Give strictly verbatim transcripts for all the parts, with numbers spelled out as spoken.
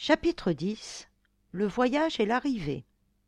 Chapitre dix. Le voyage et l'arrivée.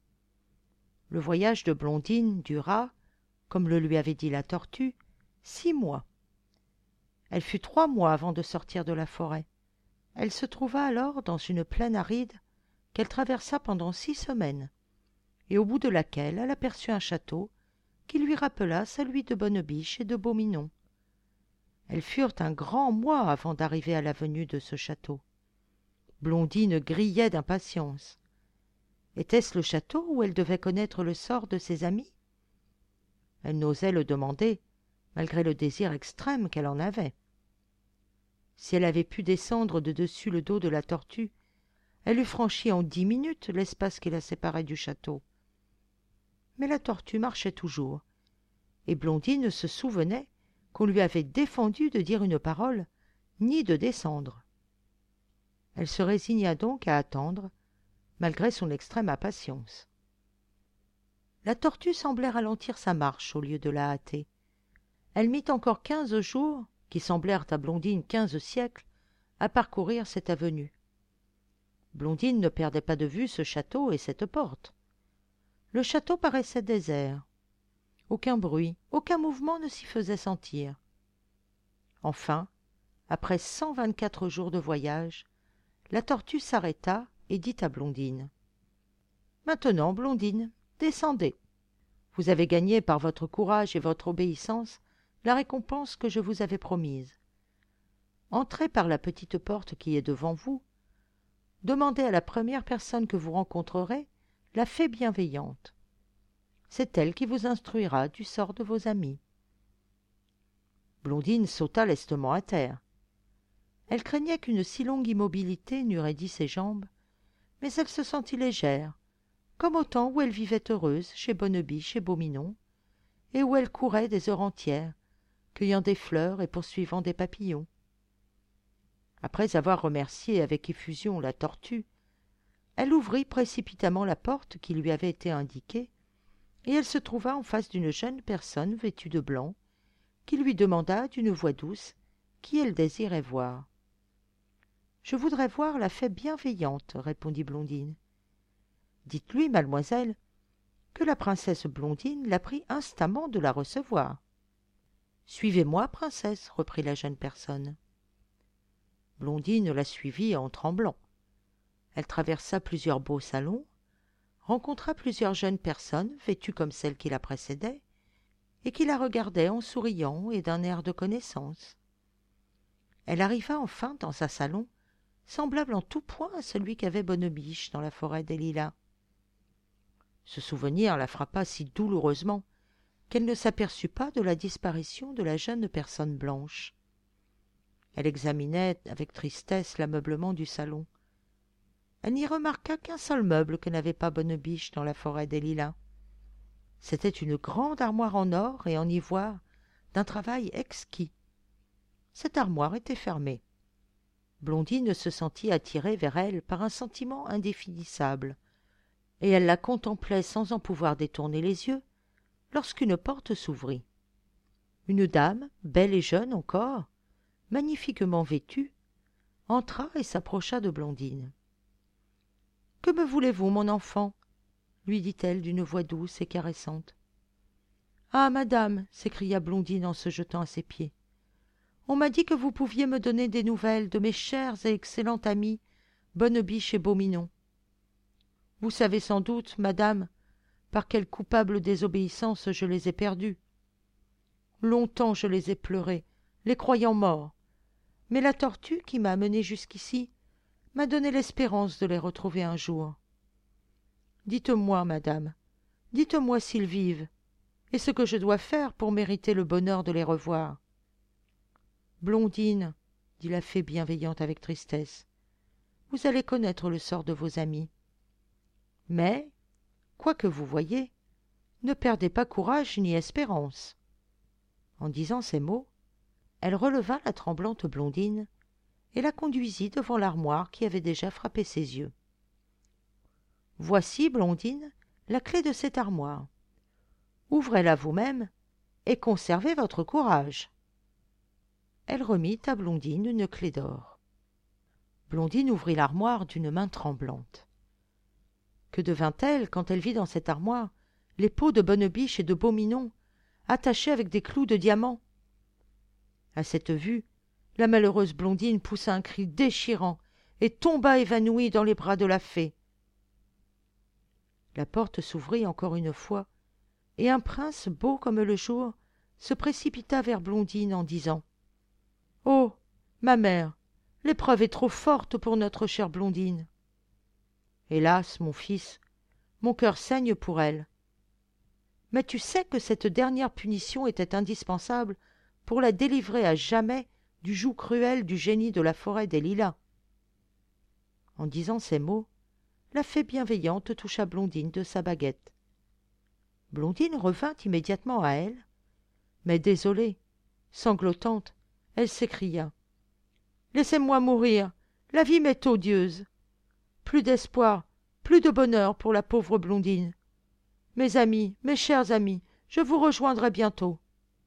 Le voyage de Blondine dura, comme le lui avait dit la tortue, six mois. Elle fut trois mois avant de sortir de la forêt. Elle se trouva alors dans une plaine aride qu'elle traversa pendant six semaines, et au bout de laquelle elle aperçut un château qui lui rappela celui de Bonnebiche et de Beau-Minon. Elles furent un grand mois avant d'arriver à l'avenue de ce château. Blondine grillait d'impatience. Était-ce le château où elle devait connaître le sort de ses amis? Elle n'osait le demander, malgré le désir extrême qu'elle en avait. Si elle avait pu descendre de dessus le dos de la tortue, elle eût franchi en dix minutes l'espace qui la séparait du château. Mais la tortue marchait toujours, et Blondine se souvenait qu'on lui avait défendu de dire une parole, ni de descendre. Elle se résigna donc à attendre, malgré son extrême impatience. La tortue semblait ralentir sa marche au lieu de la hâter. Elle mit encore quinze jours, qui semblèrent à Blondine quinze siècles, à parcourir cette avenue. Blondine ne perdait pas de vue ce château et cette porte. Le château paraissait désert. Aucun bruit, aucun mouvement ne s'y faisait sentir. Enfin, après cent vingt-quatre jours de voyage, la tortue s'arrêta et dit à Blondine. « Maintenant, Blondine, descendez. Vous avez gagné par votre courage et votre obéissance la récompense que je vous avais promise. Entrez par la petite porte qui est devant vous. Demandez à la première personne que vous rencontrerez la fée bienveillante. C'est elle qui vous instruira du sort de vos amis. » Blondine sauta lestement à terre. Elle craignait qu'une si longue immobilité n'eût raidi ses jambes, mais elle se sentit légère, comme au temps où elle vivait heureuse chez Bonnebiche et Beau-Minon, et où elle courait des heures entières, cueillant des fleurs et poursuivant des papillons. Après avoir remercié avec effusion la tortue, elle ouvrit précipitamment la porte qui lui avait été indiquée, et elle se trouva en face d'une jeune personne vêtue de blanc, qui lui demanda d'une voix douce qui elle désirait voir. « Je voudrais voir la fée bienveillante, » répondit Blondine. « Dites-lui, mademoiselle, que la princesse Blondine l'a pris instamment de la recevoir. »« Suivez-moi, princesse, » reprit la jeune personne. Blondine la suivit en tremblant. Elle traversa plusieurs beaux salons, rencontra plusieurs jeunes personnes vêtues comme celles qui la précédaient, et qui la regardaient en souriant et d'un air de connaissance. Elle arriva enfin dans un salon semblable en tout point à celui qu'avait Bonnebiche dans la forêt des Lilas. Ce souvenir la frappa si douloureusement qu'elle ne s'aperçut pas de la disparition de la jeune personne blanche. Elle examinait avec tristesse l'ameublement du salon. Elle n'y remarqua qu'un seul meuble que n'avait pas Bonnebiche dans la forêt des Lilas. C'était une grande armoire en or et en ivoire d'un travail exquis. Cette armoire était fermée. Blondine se sentit attirée vers elle par un sentiment indéfinissable, et elle la contemplait sans en pouvoir détourner les yeux, lorsqu'une porte s'ouvrit. Une dame, belle et jeune encore, magnifiquement vêtue, entra et s'approcha de Blondine. « Que me voulez-vous, mon enfant ?» lui dit-elle d'une voix douce et caressante. « Ah, madame !» s'écria Blondine en se jetant à ses pieds. « On m'a dit que vous pouviez me donner des nouvelles de mes chers et excellents amis, Bonnebiche et Beau-Minon. Vous savez sans doute, madame, par quelle coupable désobéissance je les ai perdus. Longtemps je les ai pleurés, les croyant morts, mais la tortue qui m'a amené jusqu'ici m'a donné l'espérance de les retrouver un jour. Dites-moi, madame, dites-moi s'ils vivent, et ce que je dois faire pour mériter le bonheur de les revoir. » Blondine, dit la fée bienveillante avec tristesse, vous allez connaître le sort de vos amis. Mais, quoi que vous voyiez, ne perdez pas courage ni espérance. En disant ces mots, elle releva la tremblante Blondine et la conduisit devant l'armoire qui avait déjà frappé ses yeux. « Voici, Blondine, la clé de cette armoire. Ouvrez-la vous-même et conservez votre courage. » Elle remit à Blondine une clé d'or. Blondine ouvrit l'armoire d'une main tremblante. Que devint-elle quand elle vit dans cette armoire les peaux de Bonnebiche et de Beau-Minon, attachées avec des clous de diamant? À cette vue, la malheureuse Blondine poussa un cri déchirant et tomba évanouie dans les bras de la fée. La porte s'ouvrit encore une fois, et un prince beau comme le jour se précipita vers Blondine en disant « Oh, ma mère, l'épreuve est trop forte pour notre chère Blondine. »« Hélas, mon fils, mon cœur saigne pour elle. Mais tu sais que cette dernière punition était indispensable pour la délivrer à jamais du joug cruel du génie de la forêt des Lilas. » En disant ces mots, la fée bienveillante toucha Blondine de sa baguette. Blondine revint immédiatement à elle, mais désolée, sanglotante, elle s'écria « Laissez-moi mourir, la vie m'est odieuse. Plus d'espoir, plus de bonheur pour la pauvre Blondine. Mes amis, mes chers amis, je vous rejoindrai bientôt. »«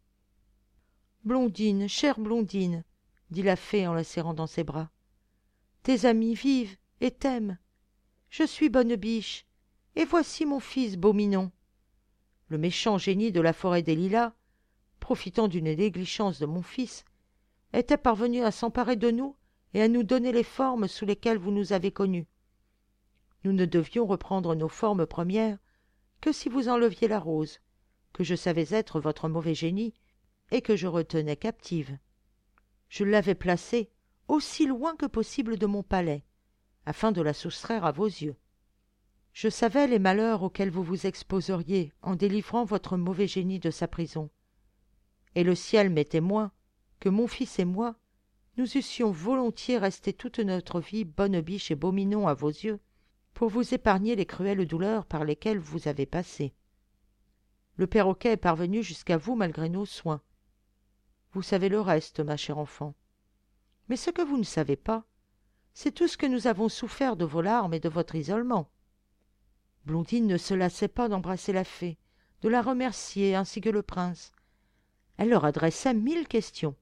Blondine, chère Blondine, » dit la fée en la serrant dans ses bras, « tes amis vivent et t'aiment. Je suis Bonnebiche, et voici mon fils Beau-Minon. Le méchant génie de la forêt des Lilas, profitant d'une négligence de mon fils, était parvenu à s'emparer de nous et à nous donner les formes sous lesquelles vous nous avez connus. Nous ne devions reprendre nos formes premières que si vous enleviez la rose, que je savais être votre mauvais génie et que je retenais captive. Je l'avais placée aussi loin que possible de mon palais, afin de la soustraire à vos yeux. Je savais les malheurs auxquels vous vous exposeriez en délivrant votre mauvais génie de sa prison. Et le ciel m'est témoin que mon fils et moi, nous eussions volontiers resté toute notre vie Bonnebiche et Beau-Minon à vos yeux, pour vous épargner les cruelles douleurs par lesquelles vous avez passé. Le perroquet est parvenu jusqu'à vous malgré nos soins. Vous savez le reste, ma chère enfant. Mais ce que vous ne savez pas, c'est tout ce que nous avons souffert de vos larmes et de votre isolement. » Blondine ne se lassait pas d'embrasser la fée, de la remercier ainsi que le prince. Elle leur adressa mille questions.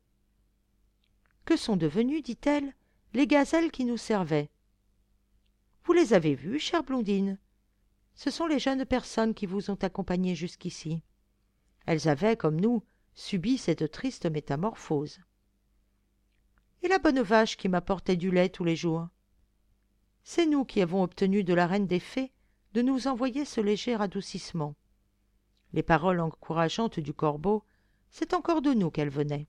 « Que sont devenues, dit-elle, les gazelles qui nous servaient ? Vous les avez vues, chère Blondine ? Ce sont les jeunes personnes qui vous ont accompagnée jusqu'ici. Elles avaient, comme nous, subi cette triste métamorphose. Et la bonne vache qui m'apportait du lait tous les jours ? C'est nous qui avons obtenu de la reine des fées de nous envoyer ce léger adoucissement. Les paroles encourageantes du corbeau, c'est encore de nous qu'elles venaient.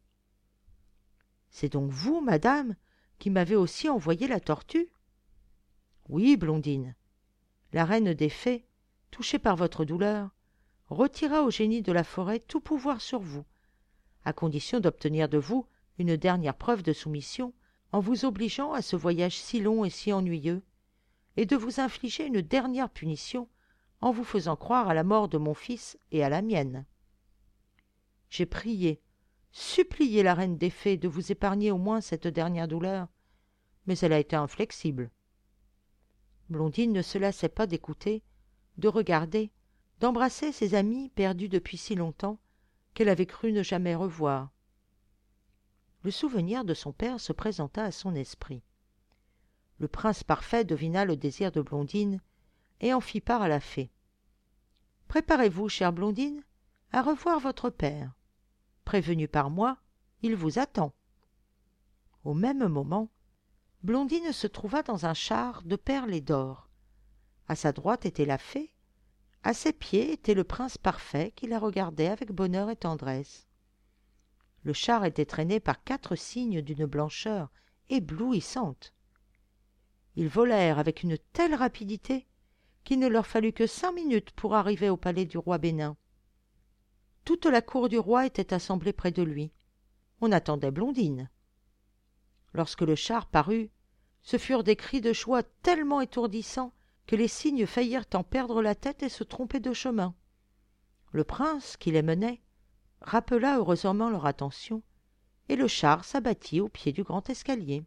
C'est donc vous, madame, qui m'avez aussi envoyé la tortue ? Oui, Blondine. La reine des fées, touchée par votre douleur, retira au génie de la forêt tout pouvoir sur vous, à condition d'obtenir de vous une dernière preuve de soumission en vous obligeant à ce voyage si long et si ennuyeux, et de vous infliger une dernière punition en vous faisant croire à la mort de mon fils et à la mienne. J'ai prié, supplié la reine des fées de vous épargner au moins cette dernière douleur, mais elle a été inflexible. Blondine ne se lassait pas d'écouter, de regarder, d'embrasser ses amis perdus depuis si longtemps qu'elle avait cru ne jamais revoir. Le souvenir de son père se présenta à son esprit. Le prince parfait devina le désir de Blondine et en fit part à la fée. « Préparez-vous, chère Blondine, à revoir votre père. Prévenu par moi, il vous attend. » Au même moment, Blondine se trouva dans un char de perles et d'or. À sa droite était la fée, à ses pieds était le prince parfait qui la regardait avec bonheur et tendresse. Le char était traîné par quatre cygnes d'une blancheur éblouissante. Ils volèrent avec une telle rapidité qu'il ne leur fallut que cinq minutes pour arriver au palais du roi Bénin. Toute la cour du roi était assemblée près de lui. On attendait Blondine. Lorsque le char parut, ce furent des cris de joie tellement étourdissants que les cygnes faillirent en perdre la tête et se tromper de chemin. Le prince, qui les menait, rappela heureusement leur attention, et le char s'abattit au pied du grand escalier.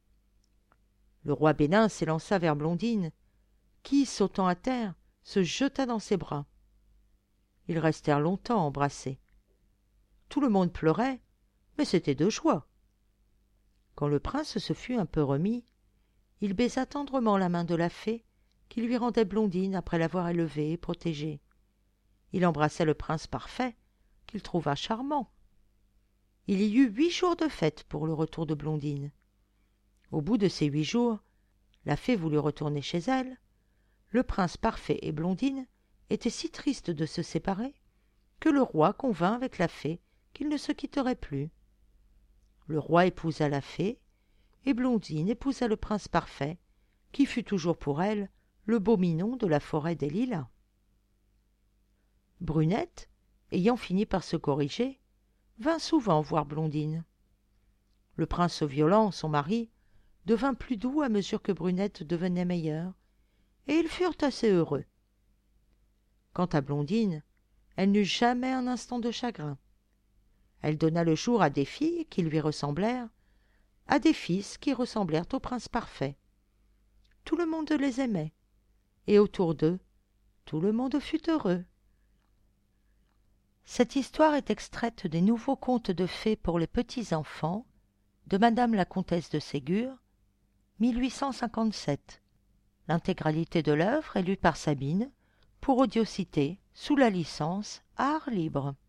Le roi Bénin s'élança vers Blondine, qui, sautant à terre, se jeta dans ses bras. Ils restèrent longtemps embrassés. Tout le monde pleurait, mais c'était de joie. Quand le prince se fut un peu remis, Il baisa tendrement la main de la fée qui lui rendait Blondine après l'avoir élevée et protégée. Il embrassa le prince parfait, qu'il trouva charmant. Il y eut huit jours de fête pour le retour de Blondine. Au bout de ces huit jours, la fée voulut retourner chez elle. Le prince parfait et Blondine étaient si tristes de se séparer que le roi convint avec la fée qu'ils ne se quitteraient plus. Le roi épousa la fée, et Blondine épousa le prince parfait, qui fut toujours pour elle le beau minon de la forêt des lilas. Brunette, ayant fini par se corriger, vint souvent voir Blondine. Le prince violent, son mari, devint plus doux à mesure que Brunette devenait meilleure, et ils furent assez heureux. Quant à Blondine, elle n'eut jamais un instant de chagrin. Elle donna le jour à des filles qui lui ressemblèrent, à des fils qui ressemblèrent au prince parfait. Tout le monde les aimait, et autour d'eux, tout le monde fut heureux. Cette histoire est extraite des Nouveaux contes de fées pour les petits-enfants de Madame la Comtesse de Ségur, mille huit cent cinquante-sept. L'intégralité de l'œuvre est lue par Sabine pour Audiocité sous la licence Art libre.